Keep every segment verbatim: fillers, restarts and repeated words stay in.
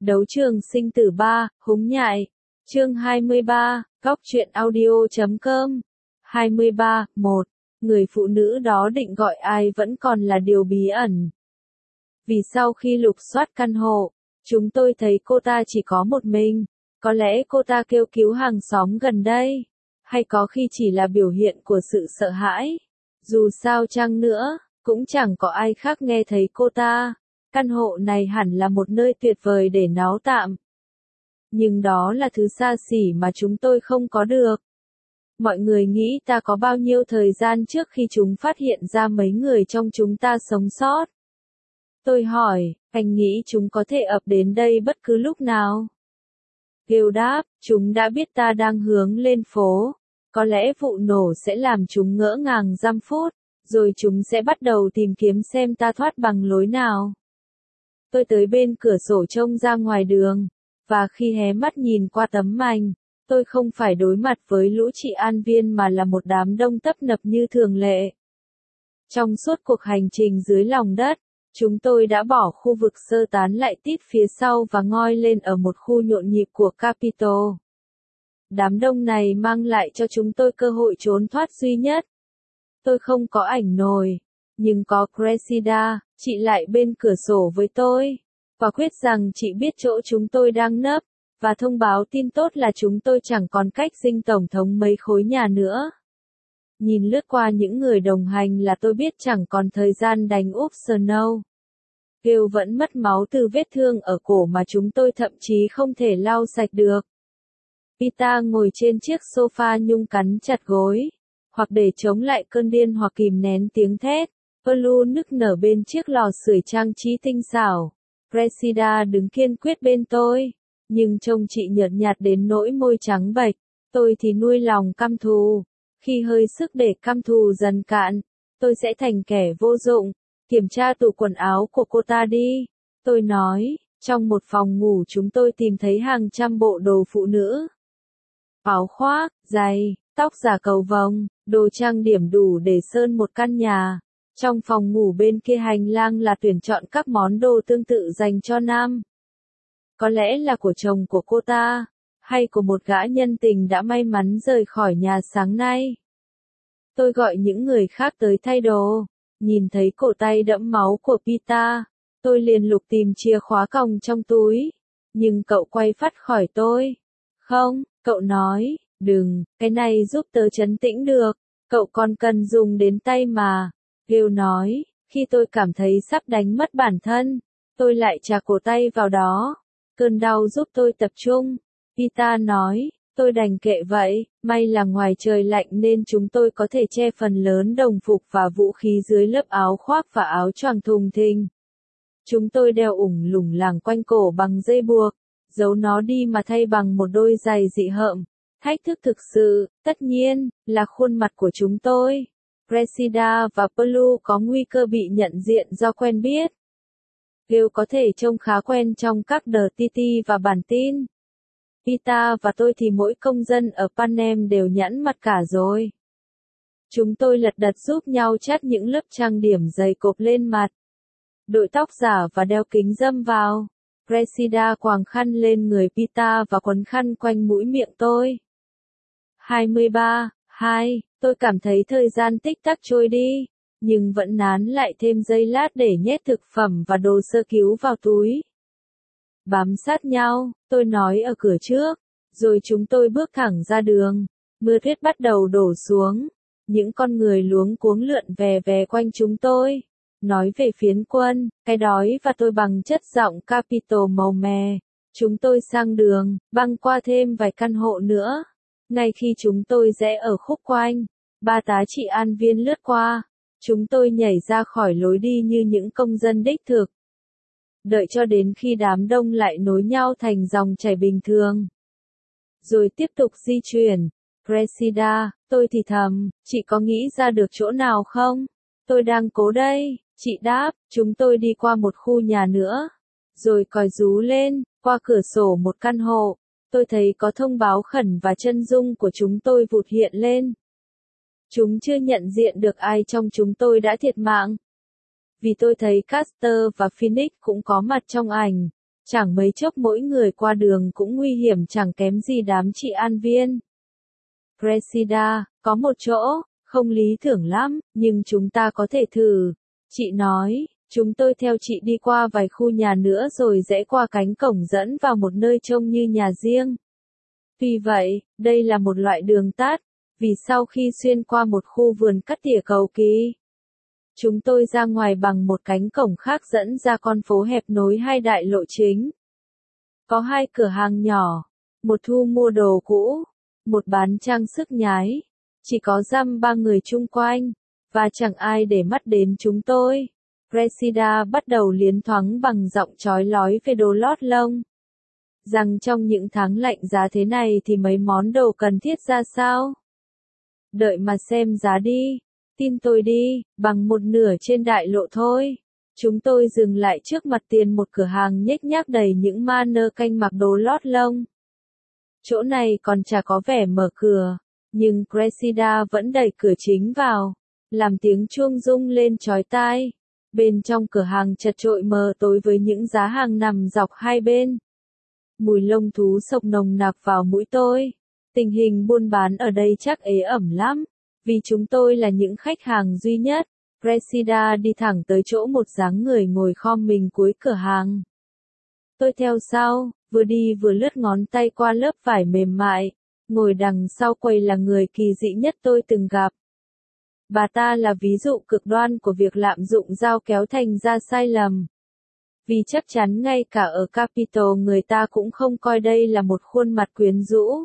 Đấu trường sinh tử ba, húng nhại. Chương hai mươi ba, góc truyện audio chấm com. hai mươi ba, một. Người phụ nữ đó định gọi ai vẫn còn là điều bí ẩn. Vì sau khi lục soát căn hộ, chúng tôi thấy cô ta chỉ có một mình. Có lẽ cô ta kêu cứu hàng xóm gần đây. Hay có khi chỉ là biểu hiện của sự sợ hãi. Dù sao chăng nữa, cũng chẳng có ai khác nghe thấy cô ta. Căn hộ này hẳn là một nơi tuyệt vời để náo tạm. Nhưng đó là thứ xa xỉ mà chúng tôi không có được. Mọi người nghĩ ta có bao nhiêu thời gian trước khi chúng phát hiện ra mấy người trong chúng ta sống sót? Tôi hỏi, anh nghĩ chúng có thể ập đến đây bất cứ lúc nào? Kêu đáp, chúng đã biết ta đang hướng lên phố. Có lẽ vụ nổ sẽ làm chúng ngỡ ngàng giây phút, rồi chúng sẽ bắt đầu tìm kiếm xem ta thoát bằng lối nào. Tôi tới bên cửa sổ trông ra ngoài đường, và khi hé mắt nhìn qua tấm mành, tôi không phải đối mặt với lũ chị an viên mà là một đám đông tấp nập như thường lệ. Trong suốt cuộc hành trình dưới lòng đất, chúng tôi đã bỏ khu vực sơ tán lại tít phía sau và ngoi lên ở một khu nhộn nhịp của Capitol. Đám đông này mang lại cho chúng tôi cơ hội trốn thoát duy nhất. Tôi không có ảnh nồi, nhưng có Cressida, chị lại bên cửa sổ với tôi, quả quyết rằng chị biết chỗ chúng tôi đang nấp, và thông báo tin tốt là chúng tôi chẳng còn cách dinh tổng thống mấy khối nhà nữa. Nhìn lướt qua những người đồng hành là tôi biết chẳng còn thời gian đánh úp Snow. Kêu vẫn mất máu từ vết thương ở cổ mà chúng tôi thậm chí không thể lau sạch được. Pita ngồi trên chiếc sofa nhung cắn chặt gối, hoặc để chống lại cơn điên hoặc kìm nén tiếng thét. Pelu nức nở bên chiếc lò sưởi trang trí tinh xảo. Cressida đứng kiên quyết bên tôi, nhưng trông chị nhợt nhạt đến nỗi môi trắng bệch. Tôi thì nuôi lòng căm thù. Khi hơi sức để căm thù dần cạn, tôi sẽ thành kẻ vô dụng. Kiểm tra tủ quần áo của cô ta đi. Tôi nói, trong một phòng ngủ chúng tôi tìm thấy hàng trăm bộ đồ phụ nữ. Áo khoác, giày, tóc giả cầu vồng, đồ trang điểm đủ để sơn một căn nhà. Trong phòng ngủ bên kia hành lang là tuyển chọn các món đồ tương tự dành cho nam. Có lẽ là của chồng của cô ta, hay của một gã nhân tình đã may mắn rời khỏi nhà sáng nay. Tôi gọi những người khác tới thay đồ, nhìn thấy cổ tay đẫm máu của Pita, tôi liền lục tìm chìa khóa còng trong túi, nhưng cậu quay phắt khỏi tôi. Không, cậu nói, đừng, cái này giúp tớ trấn tĩnh được, cậu còn cần dùng đến tay mà. Gale nói, khi tôi cảm thấy sắp đánh mất bản thân, tôi lại chà cổ tay vào đó. Cơn đau giúp tôi tập trung. Pita nói, tôi đành kệ vậy, may là ngoài trời lạnh nên chúng tôi có thể che phần lớn đồng phục và vũ khí dưới lớp áo khoác và áo choàng thùng thình. Chúng tôi đeo ủng lủng lẳng quanh cổ bằng dây buộc, giấu nó đi mà thay bằng một đôi giày dị hợm. Thách thức thực sự, tất nhiên, là khuôn mặt của chúng tôi. Cressida và Pelu có nguy cơ bị nhận diện do quen biết. Gale có thể trông khá quen trong các đờ tê tê và bản tin. Pita và tôi thì mỗi công dân ở Panem đều nhẵn mặt cả rồi. Chúng tôi lật đật giúp nhau chát những lớp trang điểm dày cộp lên mặt. Đội tóc giả và đeo kính râm vào. Cressida quàng khăn lên người Pita và quấn khăn quanh mũi miệng tôi. hai mươi ba, hai, tôi cảm thấy thời gian tích tắc trôi đi, nhưng vẫn nán lại thêm giây lát để nhét thực phẩm và đồ sơ cứu vào túi. Bám sát nhau, tôi nói ở cửa trước, rồi chúng tôi bước thẳng ra đường. Mưa tuyết bắt đầu đổ xuống, những con người luống cuống lượn về về quanh chúng tôi. Nói về phiến quân, cái đói và tôi bằng chất giọng Capitol màu mè. Chúng tôi sang đường, băng qua thêm vài căn hộ nữa. Ngay khi chúng tôi rẽ ở khúc quanh, ba tá trị an viên lướt qua. Chúng tôi nhảy ra khỏi lối đi như những công dân đích thực. Đợi cho đến khi đám đông lại nối nhau thành dòng chảy bình thường. Rồi tiếp tục di chuyển. Cressida, tôi thì thầm, chị có nghĩ ra được chỗ nào không? Tôi đang cố đây, chị đáp, chúng tôi đi qua một khu nhà nữa. Rồi còi rú lên, qua cửa sổ một căn hộ. Tôi thấy có thông báo khẩn và chân dung của chúng tôi vụt hiện lên. Chúng chưa nhận diện được ai trong chúng tôi đã thiệt mạng. Vì tôi thấy Caster và Phoenix cũng có mặt trong ảnh. Chẳng mấy chốc mỗi người qua đường cũng nguy hiểm chẳng kém gì đám chị an viên. Cressida, có một chỗ, không lý tưởng lắm, nhưng chúng ta có thể thử. Chị nói, chúng tôi theo chị đi qua vài khu nhà nữa rồi rẽ qua cánh cổng dẫn vào một nơi trông như nhà riêng. Tuy vậy, đây là một loại đường tắt, vì sau khi xuyên qua một khu vườn cắt tỉa cầu kỳ, chúng tôi ra ngoài bằng một cánh cổng khác dẫn ra con phố hẹp nối hai đại lộ chính. Có hai cửa hàng nhỏ, một thu mua đồ cũ, một bán trang sức nhái. Chỉ có dăm ba người chung quanh, và chẳng ai để mắt đến chúng tôi. Cressida bắt đầu liến thoáng bằng giọng chói lói về đồ lót lông. Rằng trong những tháng lạnh giá thế này thì mấy món đồ cần thiết ra sao? Đợi mà xem giá đi. Tin tôi đi, bằng một nửa trên đại lộ thôi. Chúng tôi dừng lại trước mặt tiền một cửa hàng nhếch nhác đầy những mannequin mặc đồ lót lông. Chỗ này còn chả có vẻ mở cửa, nhưng Cressida vẫn đẩy cửa chính vào, làm tiếng chuông rung lên chói tai. Bên trong cửa hàng chật chội mờ tối với những giá hàng nằm dọc hai bên. Mùi lông thú sộc nồng nặc vào mũi tôi. Tình hình buôn bán ở đây chắc ế ẩm lắm, vì chúng tôi là những khách hàng duy nhất. Cressida đi thẳng tới chỗ một dáng người ngồi khom mình cuối cửa hàng. Tôi theo sau, vừa đi vừa lướt ngón tay qua lớp vải mềm mại. Ngồi đằng sau quầy là người kỳ dị nhất tôi từng gặp. Bà ta là ví dụ cực đoan của việc lạm dụng dao kéo thành ra sai lầm. Vì chắc chắn ngay cả ở Capitol người ta cũng không coi đây là một khuôn mặt quyến rũ.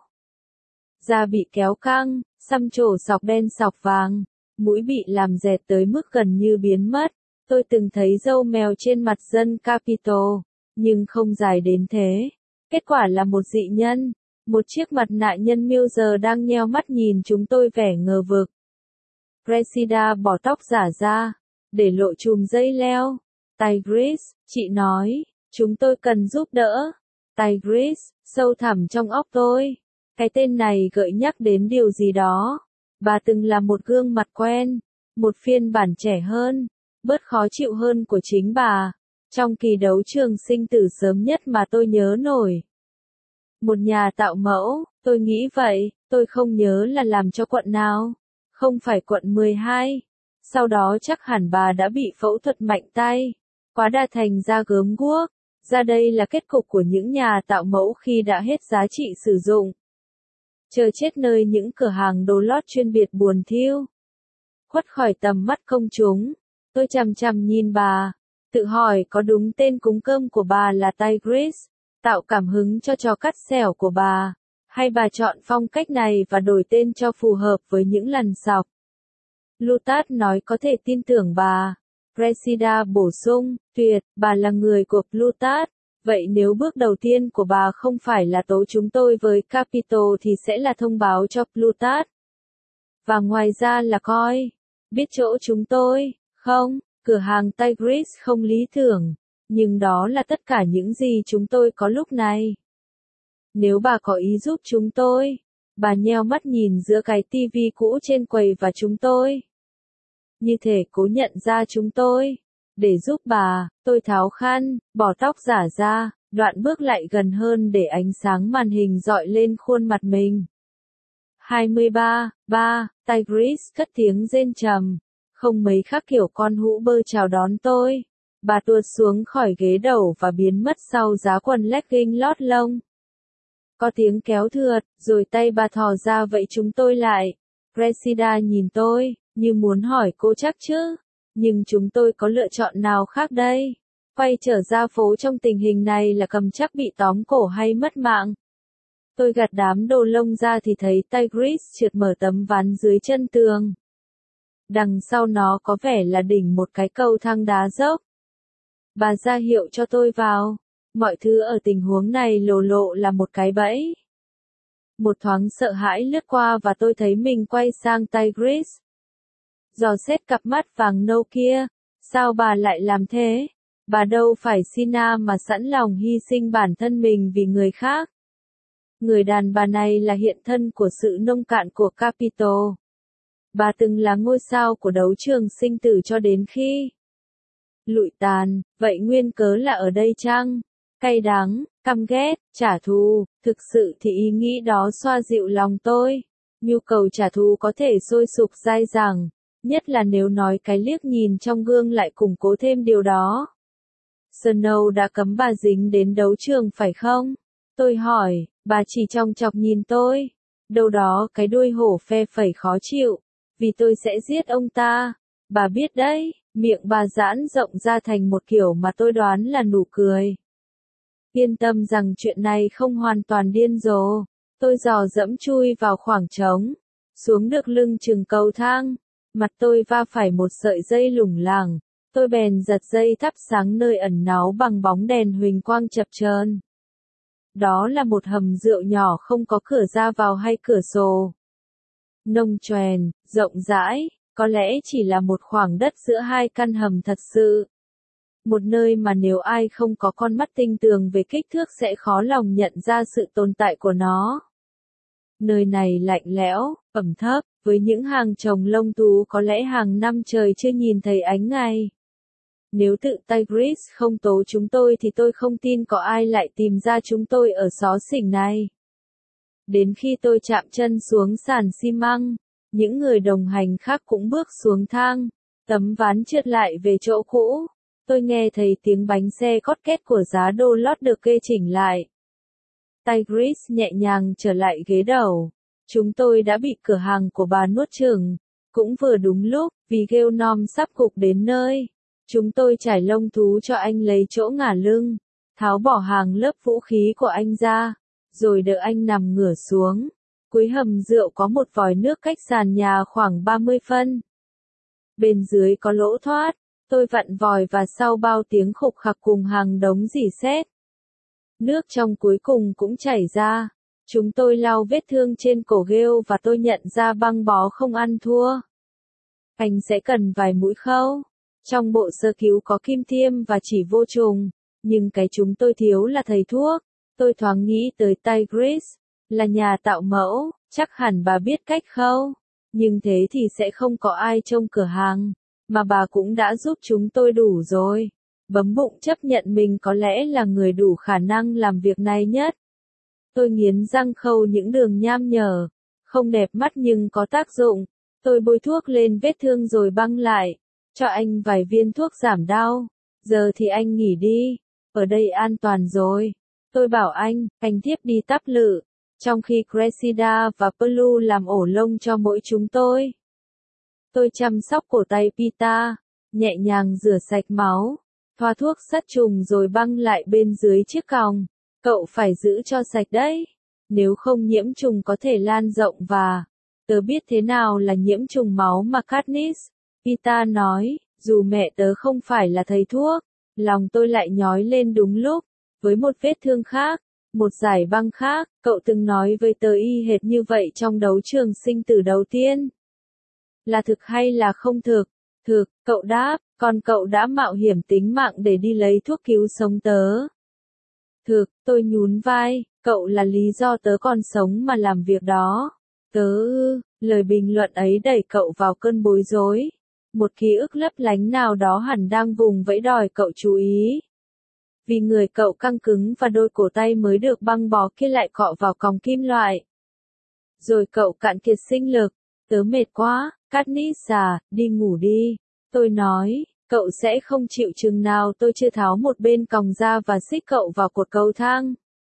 Da bị kéo căng, xăm trổ sọc đen sọc vàng, mũi bị làm dẹt tới mức gần như biến mất. Tôi từng thấy râu mèo trên mặt dân Capitol, nhưng không dài đến thế. Kết quả là một dị nhân, một chiếc mặt nạ nhân miêu giờ đang nheo mắt nhìn chúng tôi vẻ ngờ vực. Cressida bỏ tóc giả ra, để lộ chùm dây leo. Tigris, chị nói, chúng tôi cần giúp đỡ. Tigris, sâu thẳm trong óc tôi. Cái tên này gợi nhắc đến điều gì đó. Bà từng là một gương mặt quen, một phiên bản trẻ hơn, bớt khó chịu hơn của chính bà, trong kỳ đấu trường sinh tử sớm nhất mà tôi nhớ nổi. Một nhà tạo mẫu, tôi nghĩ vậy, tôi không nhớ là làm cho quận nào. Không phải quận mười hai. Sau đó chắc hẳn bà đã bị phẫu thuật mạnh tay, quá đa thành ra gớm guốc. Ra đây là kết cục của những nhà tạo mẫu khi đã hết giá trị sử dụng. Chờ chết nơi những cửa hàng đồ lót chuyên biệt buồn thiu. Khuất khỏi tầm mắt công chúng, tôi chằm chằm nhìn bà, tự hỏi có đúng tên cúng cơm của bà là Tigris, tạo cảm hứng cho trò cắt xẻo của bà, hay bà chọn phong cách này và đổi tên cho phù hợp với những lần sọc. Plutarch nói có thể tin tưởng bà. Cressida bổ sung, tuyệt, bà là người của Plutarch. Vậy nếu bước đầu tiên của bà không phải là tố chúng tôi với Capitol thì sẽ là thông báo cho Plutarch. Và ngoài ra là coi, biết chỗ chúng tôi, không, cửa hàng Tigris không lý tưởng, nhưng đó là tất cả những gì chúng tôi có lúc này. Nếu bà có ý giúp chúng tôi, bà nheo mắt nhìn giữa cái tivi cũ trên quầy và chúng tôi. Như thể cố nhận ra chúng tôi. Để giúp bà, tôi tháo khăn, bỏ tóc giả ra, đoạn bước lại gần hơn để ánh sáng màn hình dọi lên khuôn mặt mình. hai mươi ba, ba, Tigris cất tiếng rên trầm, không mấy khác kiểu con hũ bơ chào đón tôi. Bà tuột xuống khỏi ghế đầu và biến mất sau giá quần legging lót lông. Có tiếng kéo thượt, rồi tay bà thò ra vẫy chúng tôi lại. Cressida nhìn tôi, như muốn hỏi cô chắc chứ. Nhưng chúng tôi có lựa chọn nào khác đây? Quay trở ra phố trong tình hình này là cầm chắc bị tóm cổ hay mất mạng? Tôi gạt đám đồ lông ra thì thấy Tigris trượt mở tấm ván dưới chân tường. Đằng sau nó có vẻ là đỉnh một cái cầu thang đá dốc. Bà ra hiệu cho tôi vào. Mọi thứ ở tình huống này lộ lộ là một cái bẫy. Một thoáng sợ hãi lướt qua và tôi thấy mình quay sang Tigris. Dò xét cặp mắt vàng nâu kia, sao bà lại làm thế? Bà đâu phải Sina mà sẵn lòng hy sinh bản thân mình vì người khác. Người đàn bà này là hiện thân của sự nông cạn của Capitol. Bà từng là ngôi sao của đấu trường sinh tử cho đến khi lụi tàn, vậy nguyên cớ là ở đây chăng? cay đắng, căm ghét, trả thù, thực sự thì ý nghĩ đó xoa dịu lòng tôi. Nhu cầu trả thù có thể sôi sục dai dẳng, nhất là nếu nói cái liếc nhìn trong gương lại củng cố thêm điều đó. Snow đã cấm bà dính đến đấu trường phải không? Tôi hỏi, bà chỉ chòng chọc nhìn tôi. Đâu đó cái đuôi hổ phe phẩy khó chịu, vì tôi sẽ giết ông ta. Bà biết đấy, miệng bà giãn rộng ra thành một kiểu mà tôi đoán là nụ cười. Yên tâm rằng chuyện này không hoàn toàn điên rồ. Tôi dò dẫm chui vào khoảng trống, xuống được lưng chừng cầu thang. Mặt tôi va phải một sợi dây lủng lẳng. Tôi bèn giật dây thắp sáng nơi ẩn náu bằng bóng đèn huỳnh quang chập chờn. Đó là một hầm rượu nhỏ không có cửa ra vào hay cửa sổ. Nông choèn, rộng rãi, có lẽ chỉ là một khoảng đất giữa hai căn hầm thật sự. Một nơi mà nếu ai không có con mắt tinh tường về kích thước sẽ khó lòng nhận ra sự tồn tại của nó. Nơi này lạnh lẽo, ẩm thấp, với những hàng trồng lông thú có lẽ hàng năm trời chưa nhìn thấy ánh ngày. Nếu tự Tigris không tố chúng tôi thì tôi không tin có ai lại tìm ra chúng tôi ở xó xỉnh này. Đến khi tôi chạm chân xuống sàn xi măng, những người đồng hành khác cũng bước xuống thang, tấm ván trượt lại về chỗ cũ. Tôi nghe thấy tiếng bánh xe cót két của giá đô lót được kê chỉnh lại. Tigris nhẹ nhàng trở lại ghế đầu. Chúng tôi đã bị cửa hàng của bà nuốt chửng. Cũng vừa đúng lúc, vì Geonom sắp cục đến nơi. Chúng tôi trải lông thú cho anh lấy chỗ ngả lưng, tháo bỏ hàng lớp vũ khí của anh ra, rồi đợi anh nằm ngửa xuống. Cuối hầm rượu có một vòi nước cách sàn nhà khoảng ba mươi phân. Bên dưới có lỗ thoát, tôi vặn vòi và sau bao tiếng khục khặc cùng hàng đống rỉ sét. Nước trong cuối cùng cũng chảy ra. Chúng tôi lau vết thương trên cổ Gale và tôi nhận ra băng bó không ăn thua. Anh sẽ cần vài mũi khâu. Trong bộ sơ cứu có kim tiêm và chỉ vô trùng, nhưng cái chúng tôi thiếu là thầy thuốc. Tôi thoáng nghĩ tới Tigris, là nhà tạo mẫu, chắc hẳn bà biết cách khâu. Nhưng thế thì sẽ không có ai trông cửa hàng, mà bà cũng đã giúp chúng tôi đủ rồi. Bấm bụng chấp nhận mình có lẽ là người đủ khả năng làm việc này nhất. Tôi nghiến răng khâu những đường nham nhở, không đẹp mắt nhưng có tác dụng. Tôi bôi thuốc lên vết thương rồi băng lại, cho anh vài viên thuốc giảm đau. Giờ thì anh nghỉ đi, ở đây an toàn rồi. Tôi bảo anh, anh tiếp đi tắp lự, trong khi Cressida và Pelu làm ổ lông cho mỗi chúng tôi. Tôi chăm sóc cổ tay Pita, nhẹ nhàng rửa sạch máu, thoa thuốc sát trùng rồi băng lại bên dưới chiếc còng. Cậu phải giữ cho sạch đấy, nếu không nhiễm trùng có thể lan rộng và... Tớ biết thế nào là nhiễm trùng máu mà Katniss, Pita nói, dù mẹ tớ không phải là thầy thuốc, lòng tôi lại nhói lên đúng lúc, với một vết thương khác, một giải băng khác, cậu từng nói với tớ y hệt như vậy trong đấu trường sinh tử đầu tiên. Là thực hay là không thực? Thực, cậu đáp, còn cậu đã mạo hiểm tính mạng để đi lấy thuốc cứu sống tớ. Thực, tôi nhún vai, cậu là lý do tớ còn sống mà làm việc đó. Tớ ư, lời bình luận ấy đẩy cậu vào cơn bối rối. Một ký ức lấp lánh nào đó hẳn đang vùng vẫy đòi cậu chú ý. Vì người cậu căng cứng và đôi cổ tay mới được băng bó kia lại cọ vào còng kim loại. Rồi cậu cạn kiệt sinh lực, tớ mệt quá, Katniss à, đi ngủ đi. Tôi nói, cậu sẽ không chịu chừng nào tôi chưa tháo một bên còng ra và xích cậu vào cột cầu thang.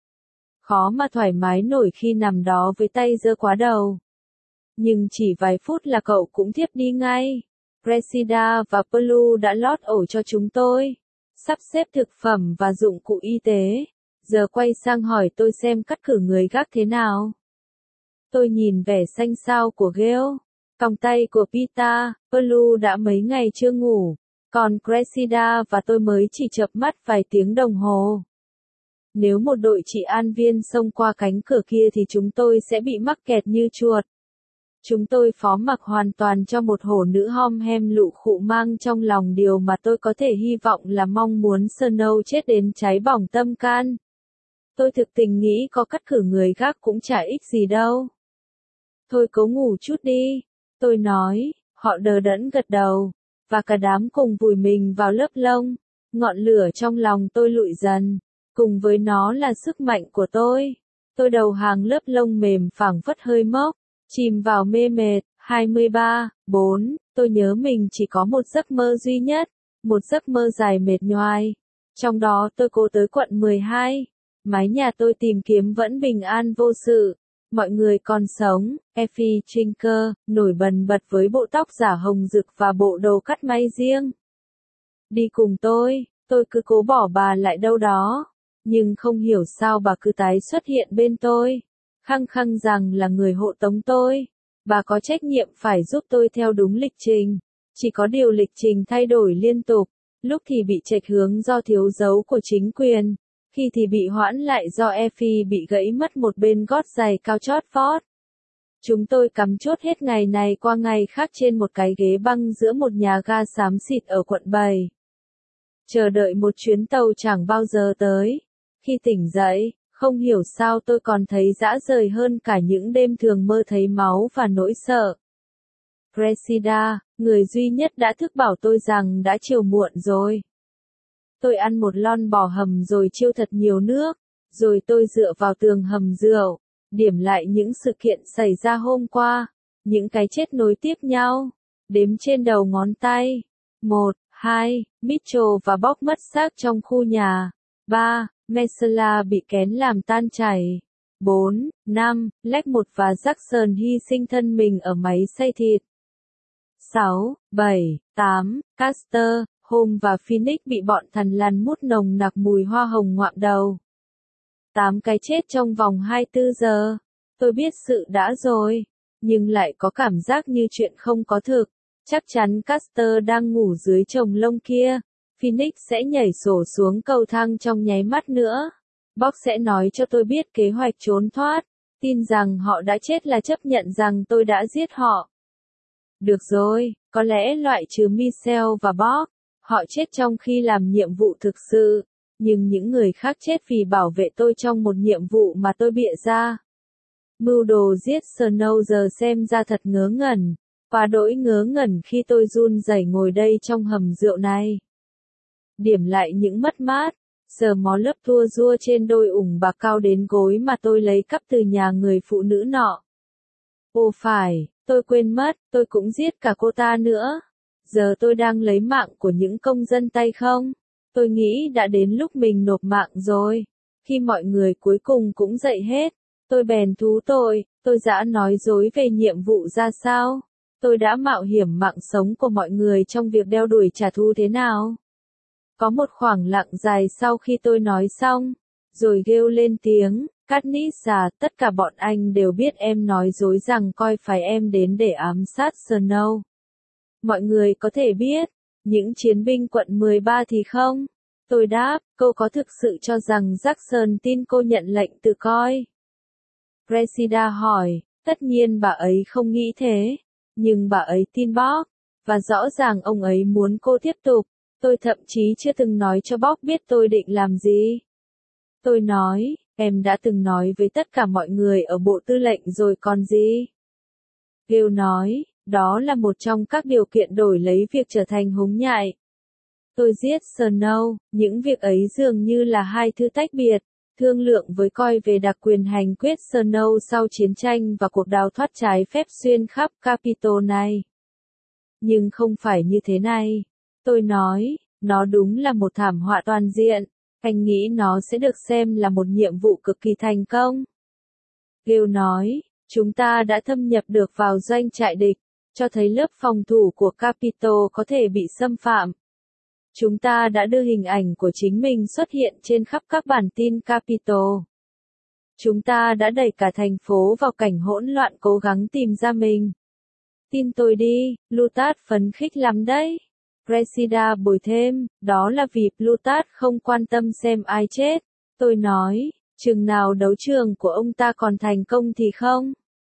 Khó mà thoải mái nổi khi nằm đó với tay giơ quá đầu. Nhưng chỉ vài phút là cậu cũng thiếp đi ngay. Cressida và Pelu đã lót ổ cho chúng tôi, sắp xếp thực phẩm và dụng cụ y tế. Giờ quay sang hỏi tôi xem cắt cử người gác thế nào. Tôi nhìn vẻ xanh xao của Gale, còng tay của Pita. Pelu đã mấy ngày chưa ngủ, còn Cressida và tôi mới chỉ chợp mắt vài tiếng đồng hồ. Nếu một đội trị an viên xông qua cánh cửa kia thì chúng tôi sẽ bị mắc kẹt như chuột. Chúng tôi phó mặc hoàn toàn cho một hổ nữ hom hem lụ khụ mang trong lòng điều mà tôi có thể hy vọng là mong muốn Snow chết đến cháy bỏng tâm can. Tôi thực tình nghĩ có cắt cử người gác cũng chả ích gì đâu. Thôi cố ngủ chút đi, tôi nói, họ đờ đẫn gật đầu, và cả đám cùng vùi mình vào lớp lông. Ngọn lửa trong lòng tôi lụi dần. Cùng với nó là sức mạnh của tôi. Tôi đầu hàng lớp lông mềm phảng phất hơi mốc, chìm vào mê mệt. hai mươi ba, bốn, tôi nhớ mình chỉ có một giấc mơ duy nhất, một giấc mơ dài mệt nhoài. Trong đó tôi cố tới quận mười hai, mái nhà tôi tìm kiếm vẫn bình an vô sự, mọi người còn sống. Effie Trinker, nổi bần bật với bộ tóc giả hồng rực và bộ đồ cắt may riêng. Đi cùng tôi, tôi cứ cố bỏ bà lại đâu đó, nhưng không hiểu sao bà cứ tái xuất hiện bên tôi, khăng khăng rằng là người hộ tống tôi. Bà có trách nhiệm phải giúp tôi theo đúng lịch trình. Chỉ có điều lịch trình thay đổi liên tục, lúc thì bị chệch hướng do thiếu dấu của chính quyền, khi thì bị hoãn lại do Effie bị gãy mất một bên gót giày cao chót vót. Chúng tôi cắm chốt hết ngày này qua ngày khác trên một cái ghế băng giữa một nhà ga xám xịt ở quận bảy. Chờ đợi một chuyến tàu chẳng bao giờ tới. Khi tỉnh dậy, không hiểu sao tôi còn thấy dã rời hơn cả những đêm thường mơ thấy máu và nỗi sợ. Cressida, người duy nhất đã thức bảo tôi rằng đã chiều muộn rồi. Tôi ăn một lon bò hầm rồi chiêu thật nhiều nước, rồi tôi dựa vào tường hầm rượu, điểm lại những sự kiện xảy ra hôm qua, những cái chết nối tiếp nhau, đếm trên đầu ngón tay. Một, hai, Mitchell và Bob mất xác trong khu nhà. Ba, Mesela bị kén làm tan chảy. Bốn, năm, Lex một và Jackson hy sinh thân mình ở máy xay thịt. Sáu, bảy, tám, Caster, Holmes và Phoenix bị bọn thằn lằn mút nồng nặc mùi hoa hồng ngoạm đầu. Tám cái chết trong vòng hai mươi bốn giờ. Tôi biết sự đã rồi, nhưng lại có cảm giác như chuyện không có thực. Chắc chắn Caster đang ngủ dưới chồng lông kia. Phoenix sẽ nhảy sổ xuống cầu thang trong nháy mắt nữa. Bob sẽ nói cho tôi biết kế hoạch trốn thoát. Tin rằng họ đã chết là chấp nhận rằng tôi đã giết họ. Được rồi, có lẽ loại trừ Michelle và Bob, họ chết trong khi làm nhiệm vụ thực sự, nhưng những người khác chết vì bảo vệ tôi trong một nhiệm vụ mà tôi bịa ra. Mưu đồ giết Snow giờ xem ra thật ngớ ngẩn, và đỗi ngớ ngẩn khi tôi run rẩy ngồi đây trong hầm rượu này. Điểm lại những mất mát, sờ mó lớp tua rua trên đôi ủng bạc cao đến gối mà tôi lấy cắp từ nhà người phụ nữ nọ. Ồ phải, tôi quên mất, tôi cũng giết cả cô ta nữa. Giờ tôi đang lấy mạng của những công dân tay không. Tôi nghĩ đã đến lúc mình nộp mạng rồi. Khi mọi người cuối cùng cũng dậy hết, tôi bèn thú tội, tôi đã nói dối về nhiệm vụ ra sao. Tôi đã mạo hiểm mạng sống của mọi người trong việc đeo đuổi trả thù thế nào. Có một khoảng lặng dài sau khi tôi nói xong, rồi kêu lên tiếng, Katniss à, tất cả bọn anh đều biết em nói dối rằng coi phải em đến để ám sát Snow. Mọi người có thể biết, những chiến binh quận mười ba thì không. Tôi đáp, cô có thực sự cho rằng Jackson tin cô nhận lệnh từ coi? Cressida hỏi, tất nhiên bà ấy không nghĩ thế, nhưng bà ấy tin Bob, và rõ ràng ông ấy muốn cô tiếp tục. Tôi thậm chí chưa từng nói cho Bob biết tôi định làm gì. Tôi nói, em đã từng nói với tất cả mọi người ở bộ tư lệnh rồi còn gì. Gale nói, đó là một trong các điều kiện đổi lấy việc trở thành húng nhại. Tôi giết Snow, những việc ấy dường như là hai thứ tách biệt, thương lượng với coi về đặc quyền hành quyết Snow sau chiến tranh và cuộc đào thoát trái phép xuyên khắp Capitol này. Nhưng không phải như thế này. Tôi nói, nó đúng là một thảm họa toàn diện, anh nghĩ nó sẽ được xem là một nhiệm vụ cực kỳ thành công. Gale nói, chúng ta đã thâm nhập được vào doanh trại địch, cho thấy lớp phòng thủ của Capitol có thể bị xâm phạm. Chúng ta đã đưa hình ảnh của chính mình xuất hiện trên khắp các bản tin Capitol. Chúng ta đã đẩy cả thành phố vào cảnh hỗn loạn cố gắng tìm ra mình. Tin tôi đi, Plutarch phấn khích lắm đấy. Cressida bồi thêm, đó là vì Plutarch không quan tâm xem ai chết. Tôi nói, chừng nào đấu trường của ông ta còn thành công thì không.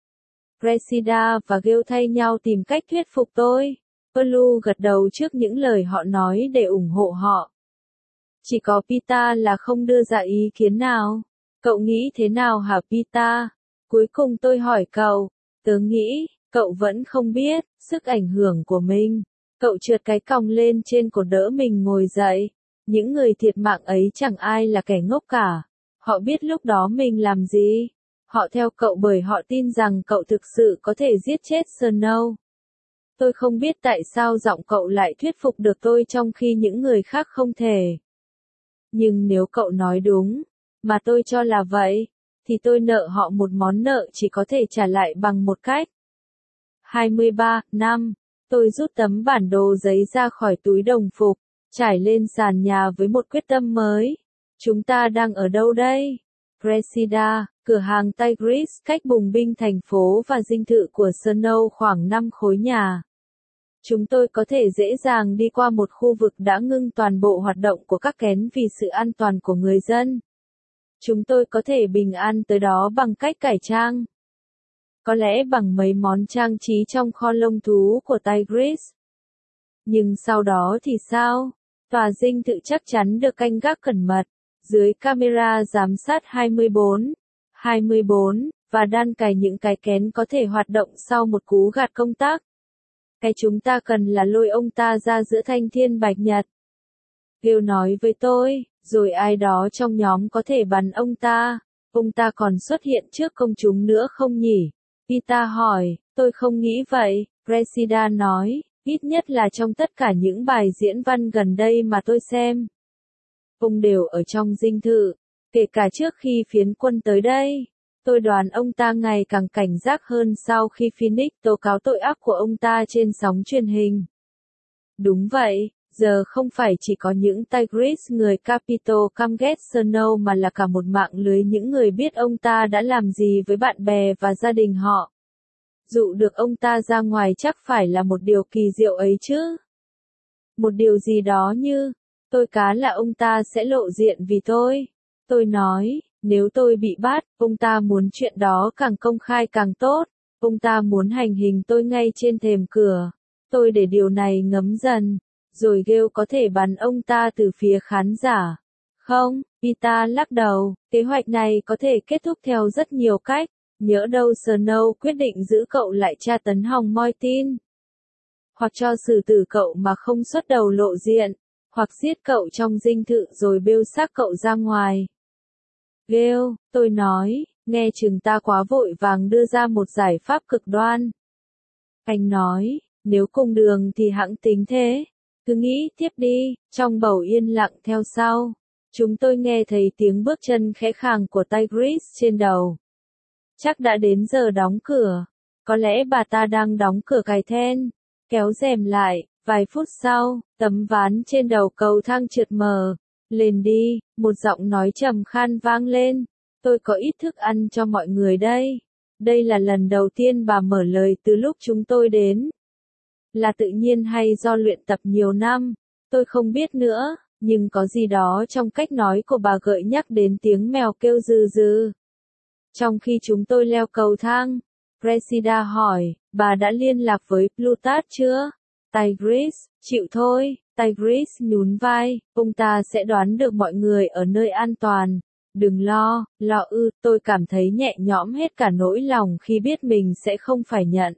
Cressida và Gale thay nhau tìm cách thuyết phục tôi. Pelu gật đầu trước những lời họ nói để ủng hộ họ. Chỉ có Pita là không đưa ra ý kiến nào. Cậu nghĩ thế nào hả Pita? Cuối cùng tôi hỏi cậu. Tớ nghĩ, cậu vẫn không biết sức ảnh hưởng của mình. Cậu trượt cái còng lên trên cột đỡ mình ngồi dậy. Những người thiệt mạng ấy chẳng ai là kẻ ngốc cả. Họ biết lúc đó mình làm gì. Họ theo cậu bởi họ tin rằng cậu thực sự có thể giết chết Snow. Tôi không biết tại sao giọng cậu lại thuyết phục được tôi trong khi những người khác không thể. Nhưng nếu cậu nói đúng, mà tôi cho là vậy, thì tôi nợ họ một món nợ chỉ có thể trả lại bằng một cách. hai mươi ba năm, tôi rút tấm bản đồ giấy ra khỏi túi đồng phục, trải lên sàn nhà với một quyết tâm mới. Chúng ta đang ở đâu đây? Cressida, cửa hàng Tigris cách bùng binh thành phố và dinh thự của Snow khoảng năm khối nhà. Chúng tôi có thể dễ dàng đi qua một khu vực đã ngưng toàn bộ hoạt động của các kén vì sự an toàn của người dân. Chúng tôi có thể bình an tới đó bằng cách cải trang. Có lẽ bằng mấy món trang trí trong kho lông thú của Tigris. Nhưng sau đó thì sao? Tòa dinh thự chắc chắn được canh gác cẩn mật, dưới camera giám sát hai mươi bốn, hai mươi bốn, và đan cài những cái kén có thể hoạt động sau một cú gạt công tác. Cái chúng ta cần là lôi ông ta ra giữa thanh thiên bạch nhật. Gale nói với tôi, rồi ai đó trong nhóm có thể bắn ông ta. Ông ta còn xuất hiện trước công chúng nữa không nhỉ? Pita hỏi, tôi không nghĩ vậy, Cressida nói, ít nhất là trong tất cả những bài diễn văn gần đây mà tôi xem. Ông đều ở trong dinh thự, kể cả trước khi phiến quân tới đây. Tôi đoán ông ta ngày càng cảnh giác hơn sau khi Phoenix tố cáo tội ác của ông ta trên sóng truyền hình. Đúng vậy, giờ không phải chỉ có những Tigris người Capitol căm ghét Snow mà là cả một mạng lưới những người biết ông ta đã làm gì với bạn bè và gia đình họ. Dụ được ông ta ra ngoài chắc phải là một điều kỳ diệu ấy chứ. Một điều gì đó như, tôi cá là ông ta sẽ lộ diện vì tôi. Tôi nói, nếu tôi bị bắt, ông ta muốn chuyện đó càng công khai càng tốt. Ông ta muốn hành hình tôi ngay trên thềm cửa. Tôi để điều này ngấm dần. Rồi Gale có thể bắn ông ta từ phía khán giả. Không, Pita lắc đầu, kế hoạch này có thể kết thúc theo rất nhiều cách. Nhỡ đâu Snow quyết định giữ cậu lại tra tấn hòng moi tin. Hoặc cho xử tử cậu mà không xuất đầu lộ diện. Hoặc giết cậu trong dinh thự rồi bêu xác cậu ra ngoài. Gale, tôi nói, nghe chừng ta quá vội vàng đưa ra một giải pháp cực đoan. Anh nói, nếu cùng đường thì hẵng tính thế. Cứ nghĩ tiếp đi, trong bầu yên lặng theo sau. Chúng tôi nghe thấy tiếng bước chân khẽ khàng của Tigris trên đầu. Chắc đã đến giờ đóng cửa. Có lẽ bà ta đang đóng cửa cài then. Kéo rèm lại, vài phút sau, tấm ván trên đầu cầu thang trượt mờ. Lên đi, một giọng nói trầm khan vang lên. Tôi có ít thức ăn cho mọi người đây. Đây là lần đầu tiên bà mở lời từ lúc chúng tôi đến. Là tự nhiên hay do luyện tập nhiều năm, tôi không biết nữa, nhưng có gì đó trong cách nói của bà gợi nhắc đến tiếng mèo kêu rừ rừ. Trong khi chúng tôi leo cầu thang, Cressida hỏi, bà đã liên lạc với Plutarch chưa? Tigris, chịu thôi, Tigris nhún vai, ông ta sẽ đoán được mọi người ở nơi an toàn. Đừng lo, lo ư, tôi cảm thấy nhẹ nhõm hết cả nỗi lòng khi biết mình sẽ không phải nhận.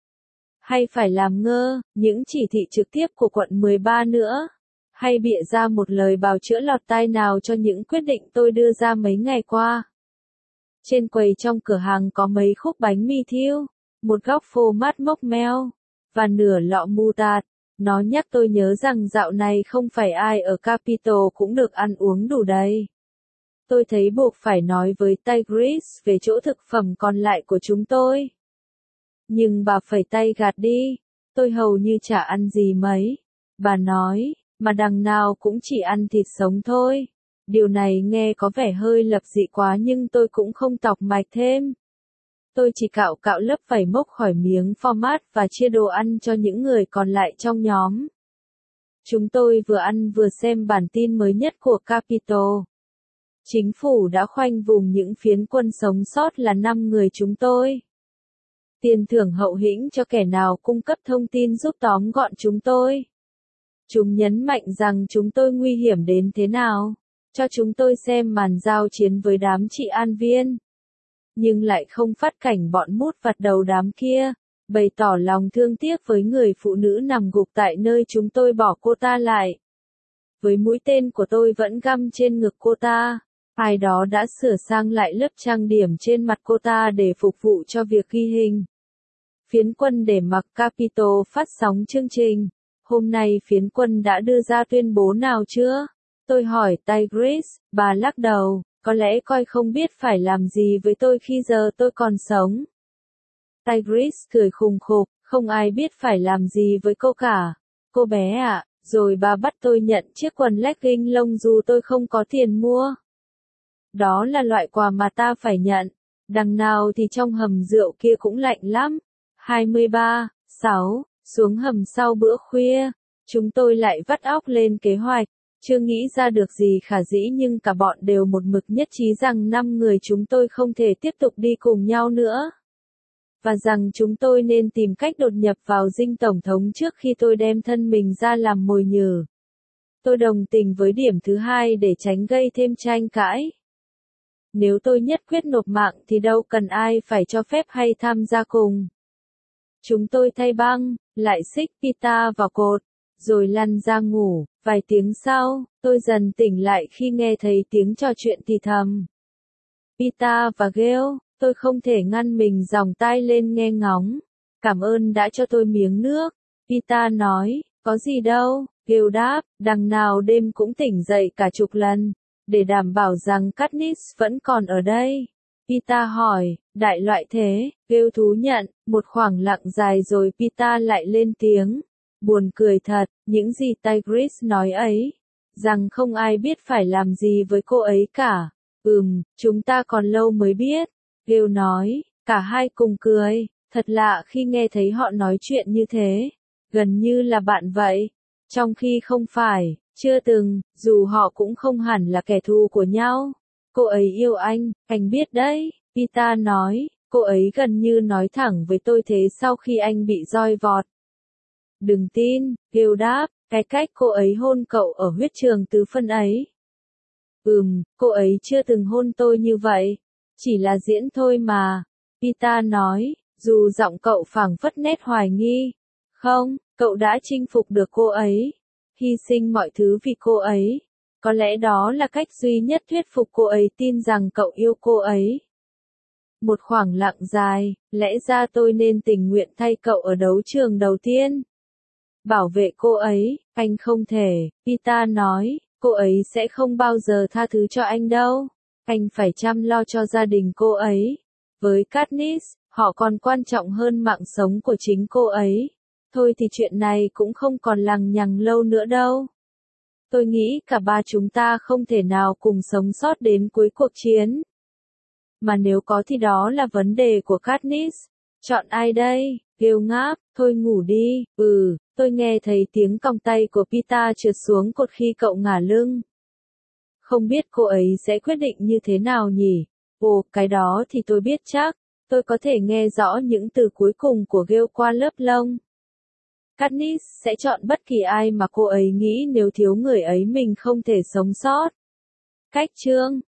Hay phải làm ngơ, những chỉ thị trực tiếp của quận mười ba nữa. Hay bịa ra một lời bào chữa lọt tai nào cho những quyết định tôi đưa ra mấy ngày qua. Trên quầy trong cửa hàng có mấy khúc bánh mì thiêu, một góc phô mát mốc meo, và nửa lọ moutarde. Nó nhắc tôi nhớ rằng dạo này không phải ai ở Capitol cũng được ăn uống đủ đầy. Tôi thấy buộc phải nói với Tigris về chỗ thực phẩm còn lại của chúng tôi. Nhưng bà phẩy tay gạt đi, tôi hầu như chả ăn gì mấy. Bà nói, mà đằng nào cũng chỉ ăn thịt sống thôi. Điều này nghe có vẻ hơi lập dị quá nhưng tôi cũng không tọc mạch thêm. Tôi chỉ cạo cạo lớp vảy mốc khỏi miếng format và chia đồ ăn cho những người còn lại trong nhóm. Chúng tôi vừa ăn vừa xem bản tin mới nhất của Capitol. Chính phủ đã khoanh vùng những phiến quân sống sót là năm người chúng tôi. Tiền thưởng hậu hĩnh cho kẻ nào cung cấp thông tin giúp tóm gọn chúng tôi. Chúng nhấn mạnh rằng chúng tôi nguy hiểm đến thế nào, cho chúng tôi xem màn giao chiến với đám trị an viên. Nhưng lại không phát cảnh bọn mút vặt đầu đám kia, bày tỏ lòng thương tiếc với người phụ nữ nằm gục tại nơi chúng tôi bỏ cô ta lại. với mũi tên của tôi vẫn găm trên ngực cô ta. Ai đó đã sửa sang lại lớp trang điểm trên mặt cô ta để phục vụ cho việc ghi hình. Phiến quân để mặc Capitol phát sóng chương trình. Hôm nay phiến quân đã đưa ra tuyên bố nào chưa? Tôi hỏi Tigris, bà lắc đầu, có lẽ coi không biết phải làm gì với tôi khi giờ tôi còn sống. Tigris cười khùng khục, không ai biết phải làm gì với cô cả. Cô bé ạ, à, rồi bà bắt tôi nhận chiếc quần legging lông dù tôi không có tiền mua. Đó là loại quà mà ta phải nhận. Đằng nào thì trong hầm rượu kia cũng lạnh lắm. hai mươi ba, sáu, xuống hầm sau bữa khuya. Chúng tôi lại vắt óc lên kế hoạch. Chưa nghĩ ra được gì khả dĩ nhưng cả bọn đều một mực nhất trí rằng năm người chúng tôi không thể tiếp tục đi cùng nhau nữa. Và rằng chúng tôi nên tìm cách đột nhập vào dinh tổng thống trước khi tôi đem thân mình ra làm mồi nhử. Tôi đồng tình với điểm thứ hai để tránh gây thêm tranh cãi. Nếu tôi nhất quyết nộp mạng thì đâu cần ai phải cho phép hay tham gia cùng. Chúng tôi thay băng, lại xích pita vào cột, rồi lăn ra ngủ. Vài tiếng sau, tôi dần tỉnh lại khi nghe thấy tiếng trò chuyện thì thầm. Pita và Gale, tôi không thể ngăn mình giòng tai lên nghe ngóng. Cảm ơn đã cho tôi miếng nước. Pita nói, có gì đâu. Gale đáp, đằng nào đêm cũng tỉnh dậy cả chục lần, để đảm bảo rằng Katniss vẫn còn ở đây. Pita hỏi, đại loại thế, Gale thú nhận, một khoảng lặng dài rồi Pita lại lên tiếng. Buồn cười thật, những gì Tigris nói ấy, rằng không ai biết phải làm gì với cô ấy cả. Ừm, chúng ta còn lâu mới biết. Gale nói, cả hai cùng cười, thật lạ khi nghe thấy họ nói chuyện như thế, gần như là bạn vậy, trong khi không phải, chưa từng, dù họ cũng không hẳn là kẻ thù của nhau. Cô ấy yêu anh, anh biết đấy, Pita nói, cô ấy gần như nói thẳng với tôi thế sau khi anh bị roi vọt. Đừng tin, Gale đáp, cái cách cô ấy hôn cậu ở huyết trường tứ phân ấy. Ừm, cô ấy chưa từng hôn tôi như vậy. Chỉ là diễn thôi mà. Pita nói, dù giọng cậu phảng phất nét hoài nghi. Không, cậu đã chinh phục được cô ấy. Hy sinh mọi thứ vì cô ấy. Có lẽ đó là cách duy nhất thuyết phục cô ấy tin rằng cậu yêu cô ấy. Một khoảng lặng dài, lẽ ra tôi nên tình nguyện thay cậu ở đấu trường đầu tiên. Bảo vệ cô ấy, anh không thể, Pita nói, cô ấy sẽ không bao giờ tha thứ cho anh đâu. Anh phải chăm lo cho gia đình cô ấy. Với Katniss, họ còn quan trọng hơn mạng sống của chính cô ấy. Thôi thì chuyện này cũng không còn lằng nhằng lâu nữa đâu. Tôi nghĩ cả ba chúng ta không thể nào cùng sống sót đến cuối cuộc chiến. Mà nếu có thì đó là vấn đề của Katniss. Chọn ai đây? Gale ngáp, thôi ngủ đi. Ừ, tôi nghe thấy tiếng còng tay của Pita trượt xuống cột khi cậu ngả lưng. Không biết cô ấy sẽ quyết định như thế nào nhỉ? Ồ, cái đó thì tôi biết chắc. Tôi có thể nghe rõ những từ cuối cùng của Gale qua lớp lông. Katniss sẽ chọn bất kỳ ai mà cô ấy nghĩ nếu thiếu người ấy mình không thể sống sót. Cách chương